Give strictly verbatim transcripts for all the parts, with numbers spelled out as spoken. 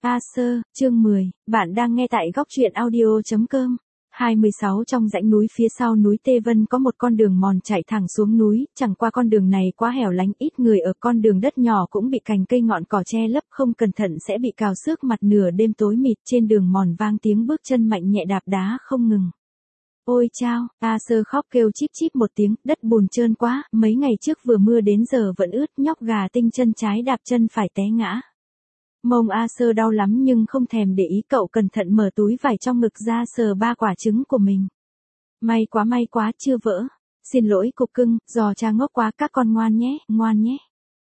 A Sơ, chương mười, bạn đang nghe tại góc truyện audio chấm com. hai mươi sáu Trong dãy núi phía sau núi Tê Vân có một con đường mòn chạy thẳng xuống núi, chẳng qua con đường này quá hẻo lánh, ít người ở, con đường đất nhỏ cũng bị cành cây ngọn cỏ che lấp, không cẩn thận sẽ bị cào xước mặt. Nửa đêm tối mịt, trên đường mòn vang tiếng bước chân mạnh nhẹ đạp đá không ngừng. Ôi chao, A Sơ khóc kêu chíp chíp một tiếng, đất bùn trơn quá, mấy ngày trước vừa mưa đến giờ vẫn ướt, nhóc gà tinh chân trái đạp chân phải té ngã. Mông A Sơ đau lắm nhưng không thèm để ý, cậu cẩn thận mở túi vải trong ngực ra sờ ba quả trứng của mình. May quá may quá, chưa vỡ. Xin lỗi cục cưng, giò cha ngốc quá, các con ngoan nhé, ngoan nhé.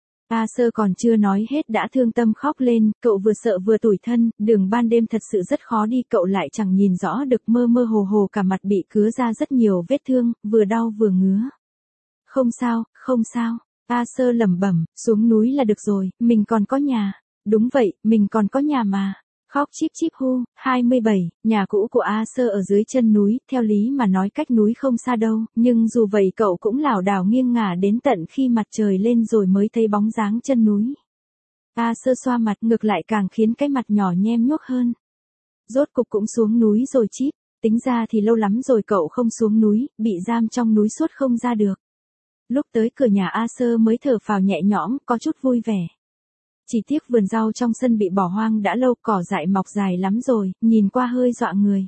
A Sơ còn chưa nói hết đã thương tâm khóc lên, cậu vừa sợ vừa tủi thân, đường ban đêm thật sự rất khó đi, cậu lại chẳng nhìn rõ được, mơ mơ hồ hồ cả mặt bị cứa ra rất nhiều vết thương, vừa đau vừa ngứa. Không sao, không sao, A Sơ lẩm bẩm, xuống núi là được rồi, mình còn có nhà. Đúng vậy, mình còn có nhà mà. Khóc chíp chíp hu. hai mươi bảy, nhà cũ của A Sơ ở dưới chân núi, theo lý mà nói cách núi không xa đâu, nhưng dù vậy cậu cũng lảo đảo nghiêng ngả đến tận khi mặt trời lên rồi mới thấy bóng dáng chân núi. A Sơ xoa mặt, ngược lại càng khiến cái mặt nhỏ nhem nhuốc hơn. Rốt cục cũng xuống núi rồi chíp, tính ra thì lâu lắm rồi cậu không xuống núi, bị giam trong núi suốt không ra được. Lúc tới cửa nhà A Sơ mới thở phào nhẹ nhõm, có chút vui vẻ. Chỉ tiếc vườn rau trong sân bị bỏ hoang đã lâu, cỏ dại mọc dài lắm rồi, nhìn qua hơi dọa người.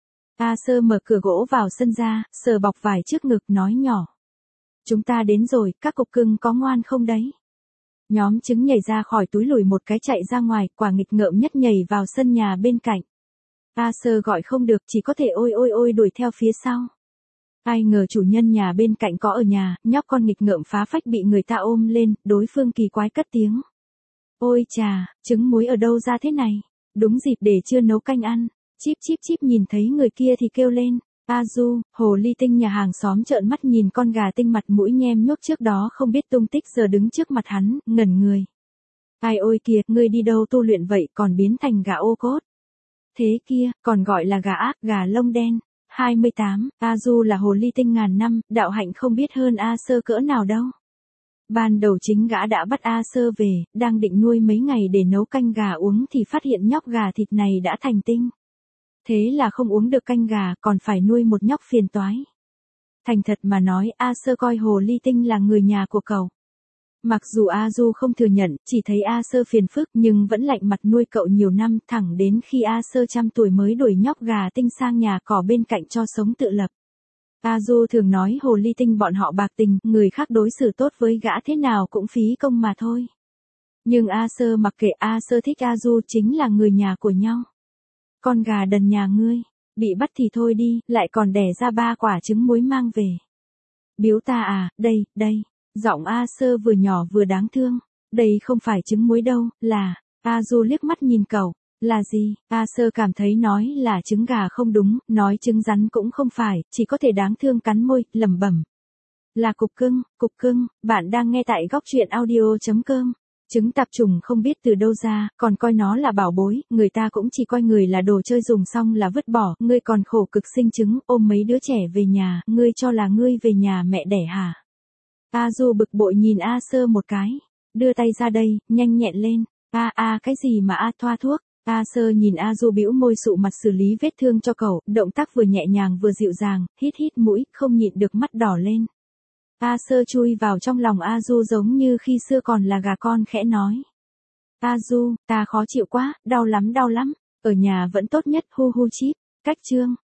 A Sơ mở cửa gỗ vào sân ra, sờ bọc vải trước ngực nói nhỏ. Chúng ta đến rồi, các cục cưng có ngoan không đấy? Nhóm trứng nhảy ra khỏi túi lùi một cái chạy ra ngoài, quả nghịch ngợm nhất nhảy vào sân nhà bên cạnh. A Sơ gọi không được, chỉ có thể ôi ôi ôi đuổi theo phía sau. Ai ngờ chủ nhân nhà bên cạnh có ở nhà, nhóc con nghịch ngợm phá phách bị người ta ôm lên, đối phương kỳ quái cất tiếng. Ôi chà, trứng muối ở đâu ra thế này? Đúng dịp để chưa nấu canh ăn. Chíp chíp chíp nhìn thấy người kia thì kêu lên. A Du, hồ ly tinh nhà hàng xóm trợn mắt nhìn con gà tinh mặt mũi nhem nhuốc trước đó không biết tung tích giờ đứng trước mặt hắn, ngẩn người. Ai ôi kìa, ngươi đi đâu tu luyện vậy còn biến thành gà ô cốt? Thế kia, còn gọi là gà ác, gà lông đen. hai mươi tám, A Du là hồ ly tinh ngàn năm, đạo hạnh không biết hơn A Sơ cỡ nào đâu. Ban đầu chính gã đã bắt A Sơ về, đang định nuôi mấy ngày để nấu canh gà uống thì phát hiện nhóc gà thịt này đã thành tinh. Thế là không uống được canh gà, còn phải nuôi một nhóc phiền toái. Thành thật mà nói, A Sơ coi hồ ly tinh là người nhà của cậu. Mặc dù A Du không thừa nhận, chỉ thấy A Sơ phiền phức nhưng vẫn lạnh mặt nuôi cậu nhiều năm, thẳng đến khi A Sơ trăm tuổi mới đuổi nhóc gà tinh sang nhà cỏ bên cạnh cho sống tự lập. A Du thường nói hồ ly tinh bọn họ bạc tình, người khác đối xử tốt với gã thế nào cũng phí công mà thôi. Nhưng A Sơ mặc kệ, A Sơ thích A Du chính là người nhà của nhau. Con gà đần nhà ngươi, bị bắt thì thôi đi, lại còn đẻ ra ba quả trứng muối mang về. Biếu ta à, đây, đây, giọng A Sơ vừa nhỏ vừa đáng thương. Đây không phải trứng muối đâu, là, A Du liếc mắt nhìn cậu. Là gì? A Sơ cảm thấy nói là trứng gà không đúng, nói trứng rắn cũng không phải, chỉ có thể đáng thương cắn môi, lẩm bẩm. Là cục cưng, cục cưng, bạn đang nghe tại góc truyện audio chấm com. Trứng tạp chủng không biết từ đâu ra, còn coi nó là bảo bối, người ta cũng chỉ coi người là đồ chơi dùng xong là vứt bỏ, ngươi còn khổ cực sinh trứng, ôm mấy đứa trẻ về nhà, ngươi cho là ngươi về nhà mẹ đẻ hả? A Du bực bội nhìn A Sơ một cái, đưa tay ra đây, nhanh nhẹn lên. A a cái gì mà A thoa thuốc? A Sơ nhìn A Du bĩu môi sụ mặt xử lý vết thương cho cậu, động tác vừa nhẹ nhàng vừa dịu dàng, hít hít mũi, không nhịn được mắt đỏ lên. A Sơ chui vào trong lòng A Du giống như khi xưa còn là gà con khẽ nói. A Du, ta khó chịu quá, đau lắm đau lắm, ở nhà vẫn tốt nhất, hu hu chíp, cách chương.